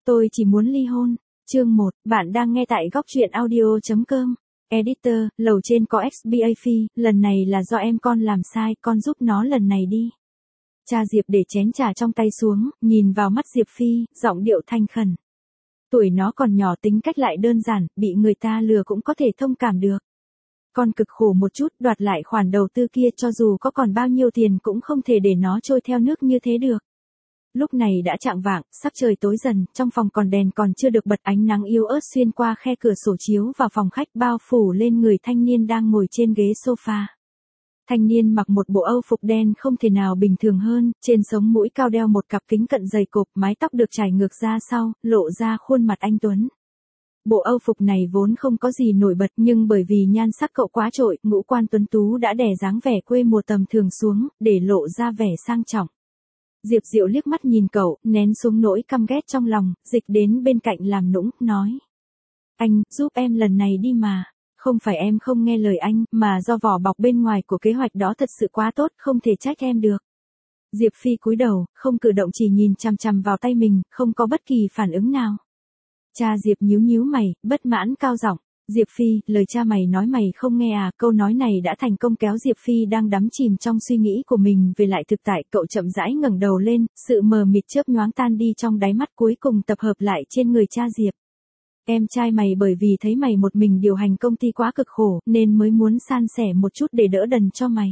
Tôi chỉ muốn ly hôn. Chương 1, bạn đang nghe tại góc truyện audio.com. Editor, lầu trên có XBA Phi, lần này là do em con làm sai, con giúp nó lần này đi. Cha Diệp để chén trà trong tay xuống, nhìn vào mắt Diệp Phi, giọng điệu thanh khẩn. Tuổi nó còn nhỏ, tính cách lại đơn giản, bị người ta lừa cũng có thể thông cảm được. Con cực khổ một chút, đoạt lại khoản đầu tư kia, cho dù có còn bao nhiêu tiền cũng không thể để nó trôi theo nước như thế được. Lúc này đã chạng vạng, sắp trời tối dần, trong phòng còn đèn còn chưa được bật, ánh nắng yếu ớt xuyên qua khe cửa sổ chiếu vào phòng khách, bao phủ lên người thanh niên đang ngồi trên ghế sofa. Thanh niên mặc một bộ âu phục đen không thể nào bình thường hơn, trên sống mũi cao đeo một cặp kính cận dày cộp, mái tóc được trải ngược ra sau, lộ ra khuôn mặt anh tuấn. Bộ âu phục này vốn không có gì nổi bật, nhưng bởi vì nhan sắc cậu quá trội, ngũ quan tuấn tú đã đè dáng vẻ quê mùa tầm thường xuống, để lộ ra vẻ sang trọng. Diệp Diệu liếc mắt nhìn cậu, nén xuống nỗi căm ghét trong lòng, dịch đến bên cạnh làm nũng, nói. Anh, giúp em lần này đi mà. Không phải em không nghe lời anh, mà do vỏ bọc bên ngoài của kế hoạch đó thật sự quá tốt, không thể trách em được. Diệp Phi cúi đầu, không cử động, chỉ nhìn chằm chằm vào tay mình, không có bất kỳ phản ứng nào. Cha Diệp nhíu nhíu mày, bất mãn cao giọng. Diệp Phi, lời cha mày nói mày không nghe à? Câu nói này đã thành công kéo Diệp Phi đang đắm chìm trong suy nghĩ của mình về lại thực tại. Cậu chậm rãi ngẩng đầu lên, sự mờ mịt chớp nhoáng tan đi trong đáy mắt, cuối cùng tập hợp lại trên người cha Diệp. Em trai mày bởi vì thấy mày một mình điều hành công ty quá cực khổ, nên mới muốn san sẻ một chút để đỡ đần cho mày.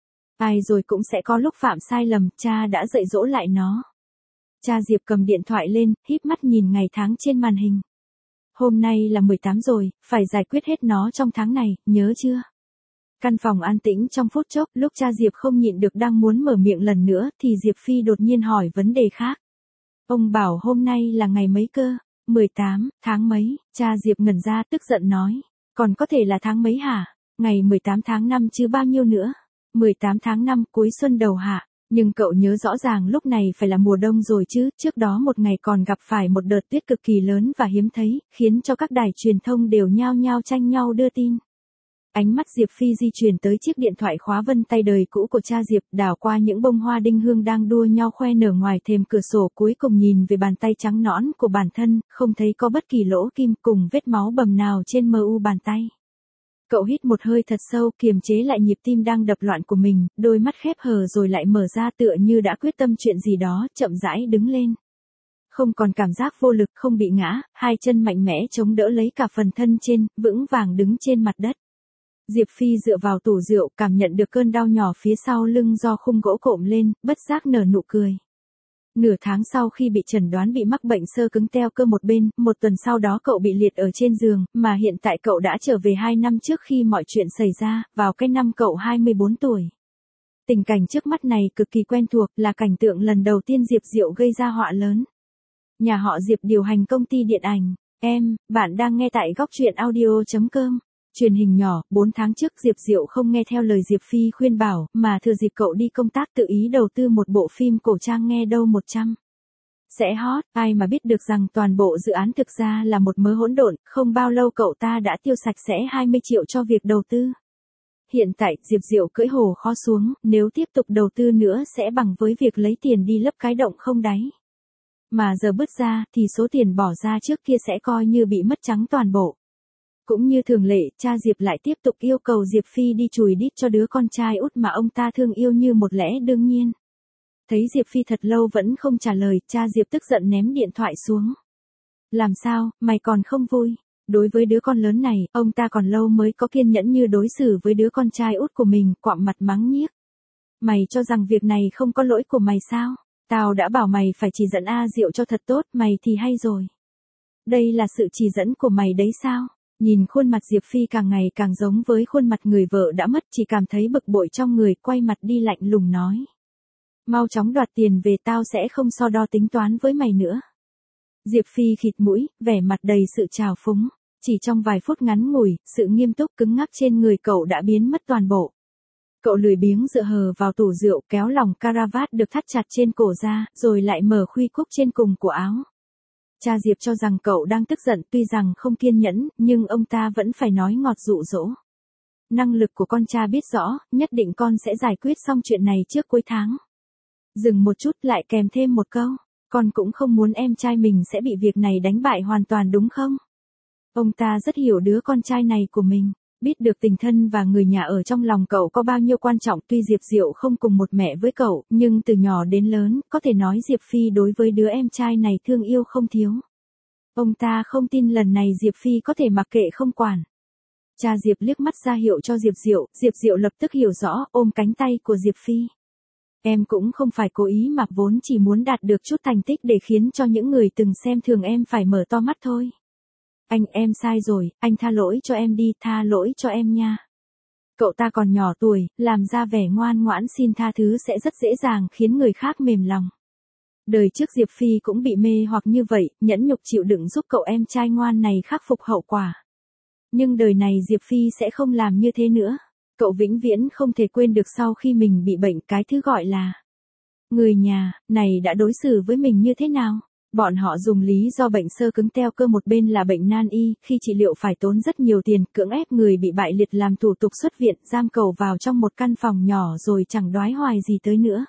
Ai rồi cũng sẽ có lúc phạm sai lầm, cha đã dạy dỗ lại nó. Cha Diệp cầm điện thoại lên, híp mắt nhìn ngày tháng trên màn hình. Hôm nay là 18 rồi, phải giải quyết hết nó trong tháng này, nhớ chưa? Căn phòng an tĩnh trong phút chốc, lúc cha Diệp không nhịn được đang muốn mở miệng lần nữa, thì Diệp Phi đột nhiên hỏi vấn đề khác. Ông bảo hôm nay là ngày mấy cơ? 18, tháng mấy? Cha Diệp ngẩn ra, tức giận nói. Còn có thể là tháng mấy hả? Ngày 18 tháng 5 chứ bao nhiêu nữa? 18 tháng 5 cuối xuân đầu hạ. Nhưng cậu nhớ rõ ràng lúc này phải là mùa đông rồi chứ, trước đó một ngày còn gặp phải một đợt tuyết cực kỳ lớn và hiếm thấy, khiến cho các đài truyền thông đều nhao nhao tranh nhau đưa tin. Ánh mắt Diệp Phi di chuyển tới chiếc điện thoại khóa vân tay đời cũ của cha Diệp, đảo qua những bông hoa đinh hương đang đua nhau khoe nở ngoài thềm cửa sổ, cuối cùng nhìn về bàn tay trắng nõn của bản thân, không thấy có bất kỳ lỗ kim cùng vết máu bầm nào trên mu bàn tay. Cậu hít một hơi thật sâu, kiềm chế lại nhịp tim đang đập loạn của mình, đôi mắt khép hờ rồi lại mở ra, tựa như đã quyết tâm chuyện gì đó, chậm rãi đứng lên. Không còn cảm giác vô lực, không bị ngã, hai chân mạnh mẽ chống đỡ lấy cả phần thân trên, vững vàng đứng trên mặt đất. Diệp Phi dựa vào tủ rượu, cảm nhận được cơn đau nhỏ phía sau lưng do khung gỗ cộm lên, bất giác nở nụ cười. Nửa tháng sau khi bị chẩn đoán bị mắc bệnh xơ cứng teo cơ một bên, một tuần sau đó cậu bị liệt ở trên giường, mà hiện tại cậu đã trở về 2 năm trước khi mọi chuyện xảy ra, vào cái năm cậu 24 tuổi. Tình cảnh trước mắt này cực kỳ quen thuộc, là cảnh tượng lần đầu tiên Diệp Diệu gây ra họa lớn. Nhà họ Diệp điều hành công ty điện ảnh. Bạn đang nghe tại góc truyện audio.com. Truyền hình nhỏ, 4 tháng trước Diệp Diệu không nghe theo lời Diệp Phi khuyên bảo, mà thừa dịp cậu đi công tác tự ý đầu tư một bộ phim cổ trang nghe đâu 100. Sẽ hot, ai mà biết được rằng toàn bộ dự án thực ra là một mớ hỗn độn, không bao lâu cậu ta đã tiêu sạch sẽ 20 triệu cho việc đầu tư. Hiện tại, Diệp Diệu cưỡi hổ kho xuống, nếu tiếp tục đầu tư nữa sẽ bằng với việc lấy tiền đi lấp cái động không đáy. Mà giờ bứt ra, thì số tiền bỏ ra trước kia sẽ coi như bị mất trắng toàn bộ. Cũng như thường lệ, cha Diệp lại tiếp tục yêu cầu Diệp Phi đi chùi đít cho đứa con trai út mà ông ta thương yêu như một lẽ đương nhiên. Thấy Diệp Phi thật lâu vẫn không trả lời, cha Diệp tức giận ném điện thoại xuống. Làm sao, mày còn không vui? Đối với đứa con lớn này, ông ta còn lâu mới có kiên nhẫn như đối xử với đứa con trai út của mình, quạm mặt mắng nhiếc. Mày cho rằng việc này không có lỗi của mày sao? Tao đã bảo mày phải chỉ dẫn A Diệu cho thật tốt, mày thì hay rồi. Đây là sự chỉ dẫn của mày đấy sao? Nhìn khuôn mặt Diệp Phi càng ngày càng giống với khuôn mặt người vợ đã mất, chỉ cảm thấy bực bội trong người, quay mặt đi lạnh lùng nói. Mau chóng đoạt tiền về, tao sẽ không so đo tính toán với mày nữa. Diệp Phi khịt mũi, vẻ mặt đầy sự trào phúng. Chỉ trong vài phút ngắn ngủi, sự nghiêm túc cứng ngắc trên người cậu đã biến mất toàn bộ. Cậu lười biếng dựa hờ vào tủ rượu, kéo lòng caravat được thắt chặt trên cổ ra, rồi lại mở khuy cúc trên cùng của áo. Cha Diệp cho rằng cậu đang tức giận, tuy rằng không kiên nhẫn, nhưng ông ta vẫn phải nói ngọt dụ dỗ. Năng lực của con cha biết rõ, nhất định con sẽ giải quyết xong chuyện này trước cuối tháng. Dừng một chút lại kèm thêm một câu. Con cũng không muốn em trai mình sẽ bị việc này đánh bại hoàn toàn đúng không? Ông ta rất hiểu đứa con trai này của mình, biết được tình thân và người nhà ở trong lòng cậu có bao nhiêu quan trọng. Tuy Diệp Diệu không cùng một mẹ với cậu, nhưng từ nhỏ đến lớn, có thể nói Diệp Phi đối với đứa em trai này thương yêu không thiếu. Ông ta không tin lần này Diệp Phi có thể mặc kệ không quản. Cha Diệp liếc mắt ra hiệu cho Diệp Diệu lập tức hiểu rõ, ôm cánh tay của Diệp Phi. Em cũng không phải cố ý mà vốn chỉ muốn đạt được chút thành tích để khiến cho những người từng xem thường em phải mở to mắt thôi. Em sai rồi, anh tha lỗi cho em đi, tha lỗi cho em nha. Cậu ta còn nhỏ tuổi, làm ra vẻ ngoan ngoãn xin tha thứ sẽ rất dễ dàng khiến người khác mềm lòng. Đời trước Diệp Phi cũng bị mê hoặc như vậy, nhẫn nhục chịu đựng giúp cậu em trai ngoan này khắc phục hậu quả. Nhưng đời này Diệp Phi sẽ không làm như thế nữa. Cậu vĩnh viễn không thể quên được sau khi mình bị bệnh cái thứ gọi là người nhà, này đã đối xử với mình như thế nào. Bọn họ dùng lý do bệnh xơ cứng teo cơ, một bên là bệnh nan y, khi trị liệu phải tốn rất nhiều tiền, cưỡng ép người bị bại liệt làm thủ tục xuất viện, giam cậu vào trong một căn phòng nhỏ rồi chẳng đoái hoài gì tới nữa.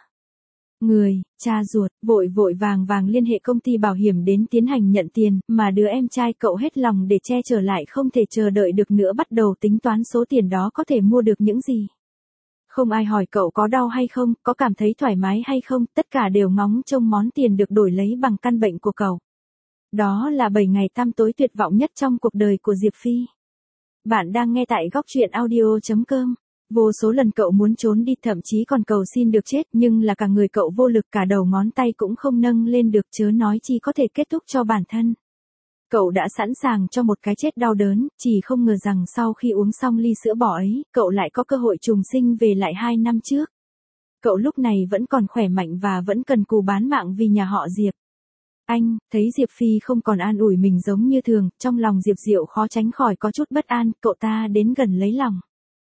Cha ruột, vội vàng liên hệ công ty bảo hiểm đến tiến hành nhận tiền, mà đứa em trai cậu hết lòng để che chở lại không thể chờ đợi được nữa, bắt đầu tính toán số tiền đó có thể mua được những gì. Không ai hỏi cậu có đau hay không, có cảm thấy thoải mái hay không, tất cả đều ngóng trông món tiền được đổi lấy bằng căn bệnh của cậu. Đó là 7 ngày tăm tối tuyệt vọng nhất trong cuộc đời của Diệp Phi. Bạn đang nghe tại góc truyện audio.com. Vô số lần cậu muốn trốn đi, thậm chí còn cầu xin được chết, nhưng là cả người cậu vô lực, cả đầu ngón tay cũng không nâng lên được, chớ nói chi có thể kết thúc cho bản thân. Cậu đã sẵn sàng cho một cái chết đau đớn, chỉ không ngờ rằng sau khi uống xong ly sữa bò ấy, cậu lại có cơ hội trùng sinh về lại 2 năm trước. Cậu lúc này vẫn còn khỏe mạnh và vẫn cần cù bán mạng vì nhà họ Diệp. Thấy Diệp Phi không còn an ủi mình giống như thường, trong lòng Diệp Diệu khó tránh khỏi có chút bất an, cậu ta đến gần lấy lòng.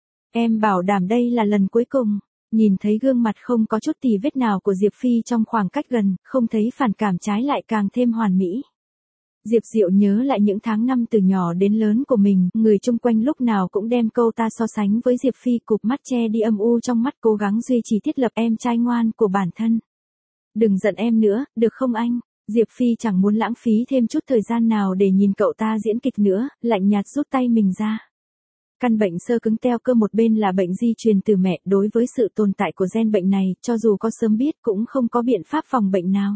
Em bảo đảm đây là lần cuối cùng. Nhìn thấy gương mặt không có chút tì vết nào của Diệp Phi trong khoảng cách gần, không thấy phản cảm, trái lại càng thêm hoàn mỹ. Diệp Diệu nhớ lại những tháng năm từ nhỏ đến lớn của mình, người chung quanh lúc nào cũng đem câu ta so sánh với Diệp Phi, cụp mắt che đi âm u trong mắt, cố gắng duy trì thiết lập em trai ngoan của bản thân. Đừng giận em nữa, được không anh? Diệp Phi chẳng muốn lãng phí thêm chút thời gian nào để nhìn cậu ta diễn kịch nữa, lạnh nhạt rút tay mình ra. Căn bệnh xơ cứng teo cơ một bên là bệnh di truyền từ mẹ, đối với sự tồn tại của gen bệnh này, cho dù có sớm biết cũng không có biện pháp phòng bệnh nào.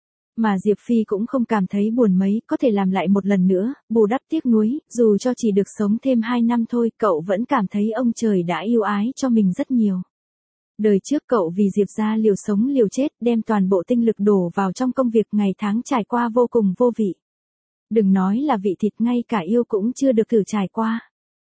Mà Diệp Phi cũng không cảm thấy buồn mấy, có thể làm lại một lần nữa, bù đắp tiếc nuối, dù cho chỉ được sống thêm 2 năm thôi, cậu vẫn cảm thấy ông trời đã yêu ái cho mình rất nhiều. Đời trước cậu vì Diệp gia liều sống liều chết, đem toàn bộ tinh lực đổ vào trong công việc, ngày tháng trải qua vô cùng vô vị. Đừng nói là vị thịt, ngay cả yêu cũng chưa được thử trải qua.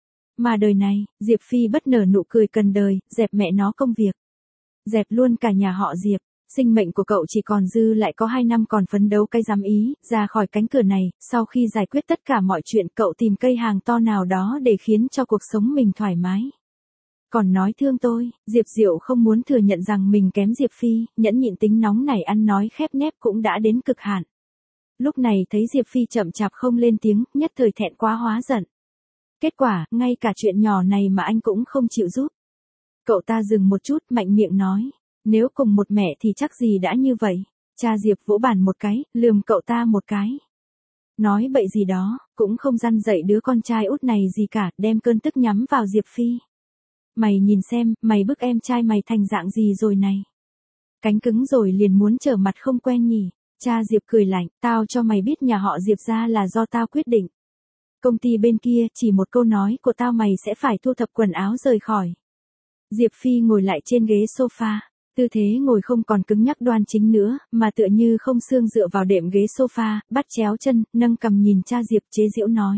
Mà đời này, Diệp Phi bất nở nụ cười cần đời, dẹp mẹ nó công việc. Dẹp luôn cả nhà họ Diệp. Sinh mệnh của cậu chỉ còn dư lại có 2 năm, còn phấn đấu cái dám ý, ra khỏi cánh cửa này, sau khi giải quyết tất cả mọi chuyện, cậu tìm cây hàng to nào đó để khiến cho cuộc sống mình thoải mái. Còn nói thương tôi, Diệp Diệu không muốn thừa nhận rằng mình kém Diệp Phi, nhẫn nhịn tính nóng này ăn nói khép nép cũng đã đến cực hạn. Lúc này thấy Diệp Phi chậm chạp không lên tiếng, nhất thời thẹn quá hóa giận. Kết quả, ngay cả chuyện nhỏ này mà anh cũng không chịu giúp. Cậu ta dừng một chút, mạnh miệng nói. Nếu cùng một mẹ thì chắc gì đã như vậy. Cha Diệp vỗ bàn một cái, lườm cậu ta một cái. Nói bậy gì đó, cũng không răn dạy đứa con trai út này gì cả, đem cơn tức nhắm vào Diệp Phi. Mày nhìn xem, mày bức em trai mày thành dạng gì rồi này. Cánh cứng rồi liền muốn trở mặt không quen nhỉ. Cha Diệp cười lạnh, tao cho mày biết nhà họ Diệp ra là do tao quyết định. Công ty bên kia, chỉ một câu nói của tao mày sẽ phải thu thập quần áo rời khỏi. Diệp Phi ngồi lại trên ghế sofa. Tư thế ngồi không còn cứng nhắc đoan chính nữa, mà tựa như không xương dựa vào đệm ghế sofa, bắt chéo chân, nâng cằm nhìn cha Diệp chế giễu nói.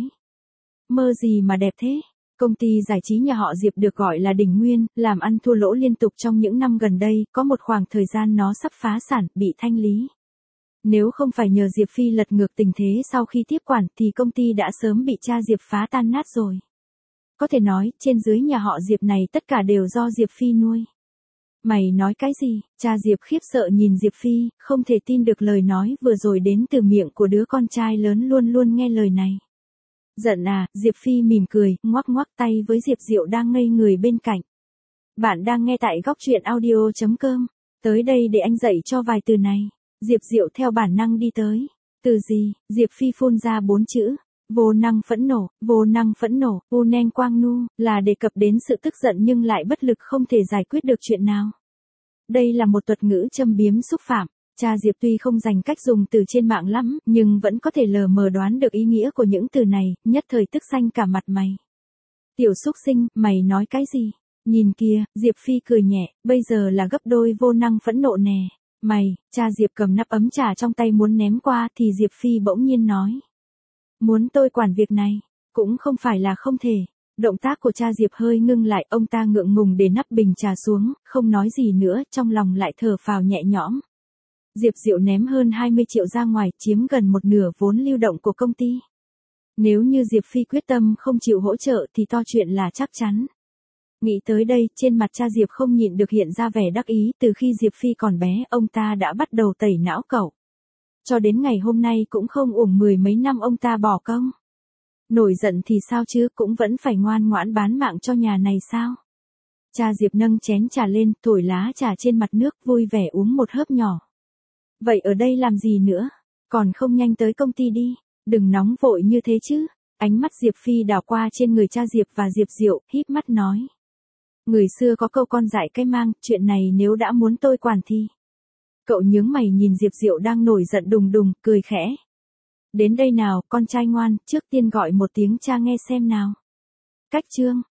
Mơ gì mà đẹp thế? Công ty giải trí nhà họ Diệp được gọi là Đình Nguyên, làm ăn thua lỗ liên tục trong những năm gần đây, có một khoảng thời gian nó sắp phá sản, bị thanh lý. Nếu không phải nhờ Diệp Phi lật ngược tình thế sau khi tiếp quản thì công ty đã sớm bị cha Diệp phá tan nát rồi. Có thể nói, trên dưới nhà họ Diệp này tất cả đều do Diệp Phi nuôi. Mày nói cái gì? Cha Diệp khiếp sợ nhìn Diệp Phi, không thể tin được lời nói vừa rồi đến từ miệng của đứa con trai lớn luôn luôn nghe lời này. Giận à? Diệp Phi mỉm cười, ngoắc ngoắc tay với Diệp Diệu đang ngây người bên cạnh. Bạn đang nghe tại góc truyện audio.com. Tới đây để anh dạy cho vài từ này. Diệp Diệu theo bản năng đi tới. Từ gì? Diệp Phi phun ra 4 chữ. Vô năng phẫn nộ, u nen quang nu, là đề cập đến sự tức giận nhưng lại bất lực không thể giải quyết được chuyện nào. Đây là một thuật ngữ châm biếm xúc phạm. Cha Diệp tuy không dành cách dùng từ trên mạng lắm, nhưng vẫn có thể lờ mờ đoán được ý nghĩa của những từ này, nhất thời tức xanh cả mặt mày. Tiểu xúc sinh, mày nói cái gì? Nhìn kìa, Diệp Phi cười nhẹ, bây giờ là gấp đôi vô năng phẫn nộ nè. Mày, cha Diệp cầm nắp ấm trà trong tay muốn ném qua thì Diệp Phi bỗng nhiên nói. Muốn tôi quản việc này, cũng không phải là không thể. Động tác của cha Diệp hơi ngưng lại, ông ta ngượng ngùng để nắp bình trà xuống, không nói gì nữa, trong lòng lại thở phào nhẹ nhõm. Diệp Diệu ném hơn 20 triệu ra ngoài, chiếm gần một nửa vốn lưu động của công ty. Nếu như Diệp Phi quyết tâm không chịu hỗ trợ thì to chuyện là chắc chắn. Nghĩ tới đây, trên mặt cha Diệp không nhịn được hiện ra vẻ đắc ý, từ khi Diệp Phi còn bé, ông ta đã bắt đầu tẩy não cậu. Cho đến ngày hôm nay cũng không uổng 10 mấy năm ông ta bỏ công. Nổi giận thì sao chứ, cũng vẫn phải ngoan ngoãn bán mạng cho nhà này sao? Cha Diệp nâng chén trà lên, thổi lá trà trên mặt nước, vui vẻ uống một hớp nhỏ. Vậy ở đây làm gì nữa? Còn không nhanh tới công ty đi, đừng nóng vội như thế chứ. Ánh mắt Diệp Phi đảo qua trên người cha Diệp và Diệp Diệu, híp mắt nói. Người xưa có câu con dại cái mang, chuyện này nếu đã muốn tôi quản thì. Cậu nhướng mày nhìn Diệp Diệu đang nổi giận đùng đùng, cười khẽ. Đến đây nào, con trai ngoan, trước tiên gọi một tiếng cha nghe xem nào. Cách chương.